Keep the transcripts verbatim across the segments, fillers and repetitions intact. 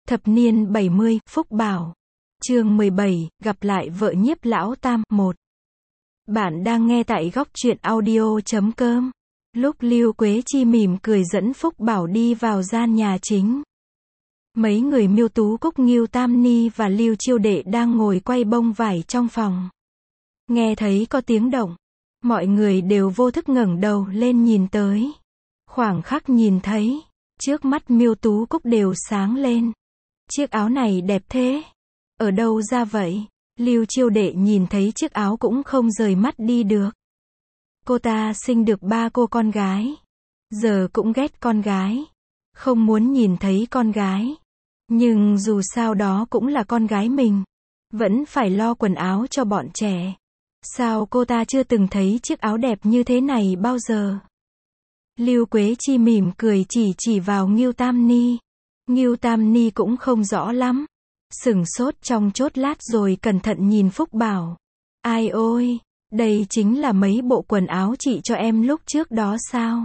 Thập niên bảy mươi, Phúc Bảo. Chương mười bảy, gặp lại vợ Nhiếp Lão Tam. một. Bạn đang nghe tại góc truyện audio chấm com. Lúc Lưu Quế Chi mỉm cười dẫn Phúc Bảo đi vào gian nhà chính. Mấy người Miêu Tú Cúc, Ngưu Tam Ni và Lưu Chiêu Đệ đang ngồi quay bông vải trong phòng. Nghe thấy có tiếng động, mọi người đều vô thức ngẩng đầu lên nhìn tới. Khoảng khắc nhìn thấy, trước mắt Miêu Tú Cúc đều sáng lên. Chiếc áo này đẹp thế. Ở đâu ra vậy? Lưu Chiêu Đệ nhìn thấy chiếc áo cũng không rời mắt đi được. Cô ta sinh được ba cô con gái. Giờ cũng ghét con gái. Không muốn nhìn thấy con gái. Nhưng dù sao đó cũng là con gái mình. Vẫn phải lo quần áo cho bọn trẻ. Sao cô ta chưa từng thấy chiếc áo đẹp như thế này bao giờ? Lưu Quế Chi mỉm cười chỉ chỉ vào Ngưu Tam Ni. Ngưu Tam Ni cũng không rõ lắm. Sửng sốt trong chốc lát rồi cẩn thận nhìn Phúc Bảo. Ai ôi, đây chính là mấy bộ quần áo chị cho em lúc trước đó sao?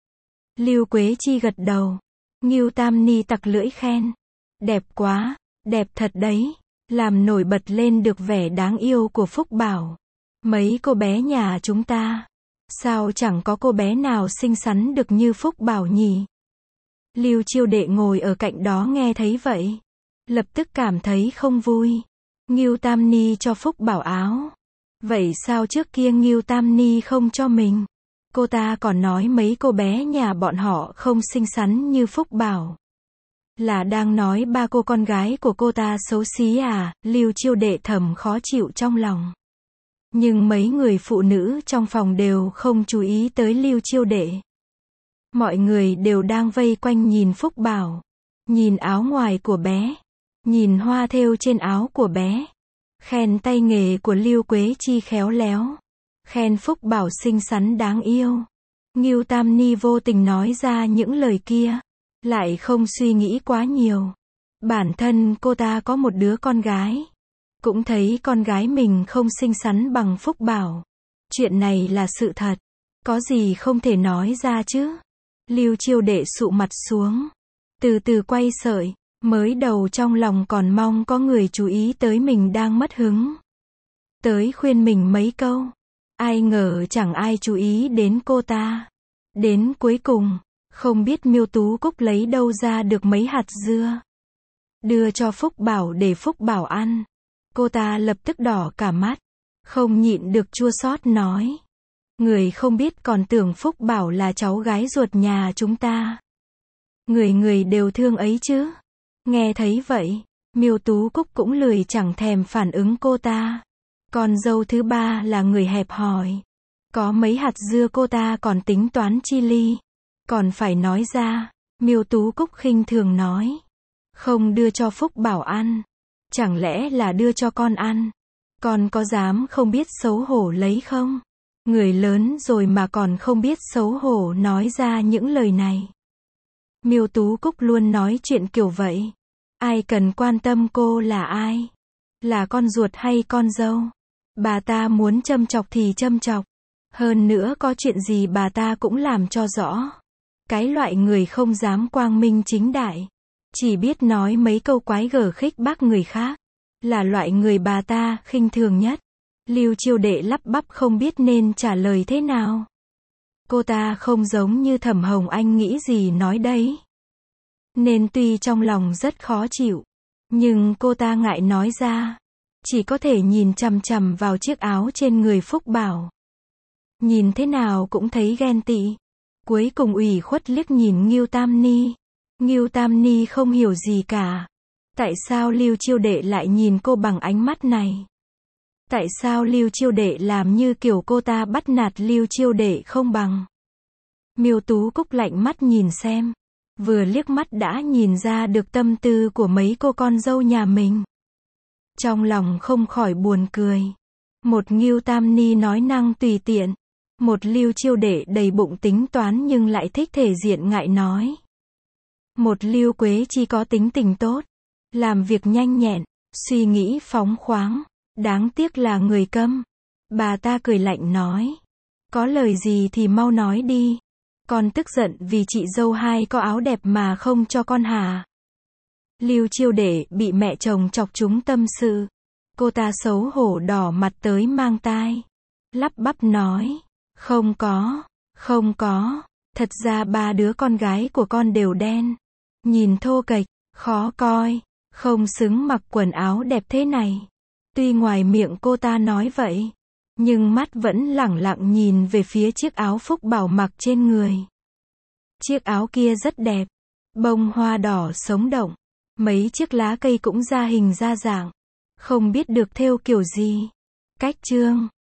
Lưu Quế Chi gật đầu. Ngưu Tam Ni tặc lưỡi khen. Đẹp quá, đẹp thật đấy. Làm nổi bật lên được vẻ đáng yêu của Phúc Bảo. Mấy cô bé nhà chúng ta, sao chẳng có cô bé nào xinh xắn được như Phúc Bảo nhỉ? Lưu Chiêu Đệ ngồi ở cạnh đó nghe thấy vậy, lập tức cảm thấy không vui. Ngưu Tam Ni cho Phúc Bảo áo. Vậy sao trước kia Ngưu Tam Ni không cho mình? Cô ta còn nói mấy cô bé nhà bọn họ không xinh xắn như Phúc Bảo. Là đang nói ba cô con gái của cô ta xấu xí à? Lưu Chiêu Đệ thầm khó chịu trong lòng. Nhưng mấy người phụ nữ trong phòng đều không chú ý tới Lưu Chiêu Đệ. Mọi người đều đang vây quanh nhìn Phúc Bảo. Nhìn áo ngoài của bé. Nhìn hoa thêu trên áo của bé. Khen tay nghề của Lưu Quế Chi khéo léo. Khen Phúc Bảo xinh xắn đáng yêu. Ngưu Tam Ni vô tình nói ra những lời kia. Lại không suy nghĩ quá nhiều. Bản thân cô ta có một đứa con gái. Cũng thấy con gái mình không xinh xắn bằng Phúc Bảo. Chuyện này là sự thật. Có gì không thể nói ra chứ? Lưu Chiêu Đệ sụ mặt xuống. Từ từ quay sợi. Mới đầu trong lòng còn mong có người chú ý tới mình đang mất hứng. Tới khuyên mình mấy câu. Ai ngờ chẳng ai chú ý đến cô ta. Đến cuối cùng, không biết Miêu Tú Cúc lấy đâu ra được mấy hạt dưa. Đưa cho Phúc Bảo để Phúc Bảo ăn. Cô ta lập tức đỏ cả mắt. Không nhịn được chua xót nói. Người không biết còn tưởng Phúc Bảo là cháu gái ruột nhà chúng ta. Người người đều thương ấy chứ. Nghe thấy vậy, Miêu Tú Cúc cũng lười chẳng thèm phản ứng cô ta. Con dâu thứ ba là người hẹp hòi. Có mấy hạt dưa cô ta còn tính toán chi ly. Còn phải nói ra. Miêu Tú Cúc khinh thường nói. Không đưa cho Phúc Bảo ăn. Chẳng lẽ là đưa cho con ăn? Con có dám không biết xấu hổ lấy không? Người lớn rồi mà còn không biết xấu hổ nói ra những lời này. Miêu Tú Cúc luôn nói chuyện kiểu vậy. Ai cần quan tâm cô là ai? Là con ruột hay con dâu? Bà ta muốn châm chọc thì châm chọc. Hơn nữa có chuyện gì bà ta cũng làm cho rõ. Cái loại người không dám quang minh chính đại. Chỉ biết nói mấy câu quái gở khích bác người khác. Là loại người bà ta khinh thường nhất. Lưu Chiêu Đệ lắp bắp không biết nên trả lời thế nào. Cô ta không giống như Thẩm Hồng Anh nghĩ gì nói đấy. Nên tuy trong lòng rất khó chịu. Nhưng cô ta ngại nói ra. Chỉ có thể nhìn chằm chằm vào chiếc áo trên người Phúc Bảo. Nhìn thế nào cũng thấy ghen tị. Cuối cùng ủy khuất liếc nhìn Ngưu Tam Ni. Ngưu Tam Ni không hiểu gì cả. Tại sao Lưu Chiêu Đệ lại nhìn cô bằng ánh mắt này? Tại sao Lưu Chiêu Đệ làm như kiểu cô ta bắt nạt Lưu Chiêu Đệ không bằng? Miêu Tú Cúc lạnh mắt nhìn xem. Vừa liếc mắt đã nhìn ra được tâm tư của mấy cô con dâu nhà mình. Trong lòng không khỏi buồn cười. Một Ngưu Tam Ni nói năng tùy tiện. Một Lưu Chiêu Đệ đầy bụng tính toán nhưng lại thích thể diện ngại nói. Một Lưu Quế Chi có tính tình tốt. Làm việc nhanh nhẹn, suy nghĩ phóng khoáng. Đáng tiếc là người câm. Bà ta cười lạnh nói. Có lời gì thì mau nói đi. Con tức giận vì chị dâu hai có áo đẹp mà không cho con hả? Lưu Chiêu Đệ bị mẹ chồng chọc chúng tâm sự. Cô ta xấu hổ đỏ mặt tới mang tai. Lắp bắp nói. Không có, không có. Thật ra ba đứa con gái của con đều đen. Nhìn thô kệch, khó coi, không xứng mặc quần áo đẹp thế này. Tuy ngoài miệng cô ta nói vậy, nhưng mắt vẫn lẳng lặng nhìn về phía chiếc áo Phúc Bảo mặc trên người. Chiếc áo kia rất đẹp, bông hoa đỏ sống động, mấy chiếc lá cây cũng ra hình ra dạng, không biết được thêu kiểu gì. Cách chương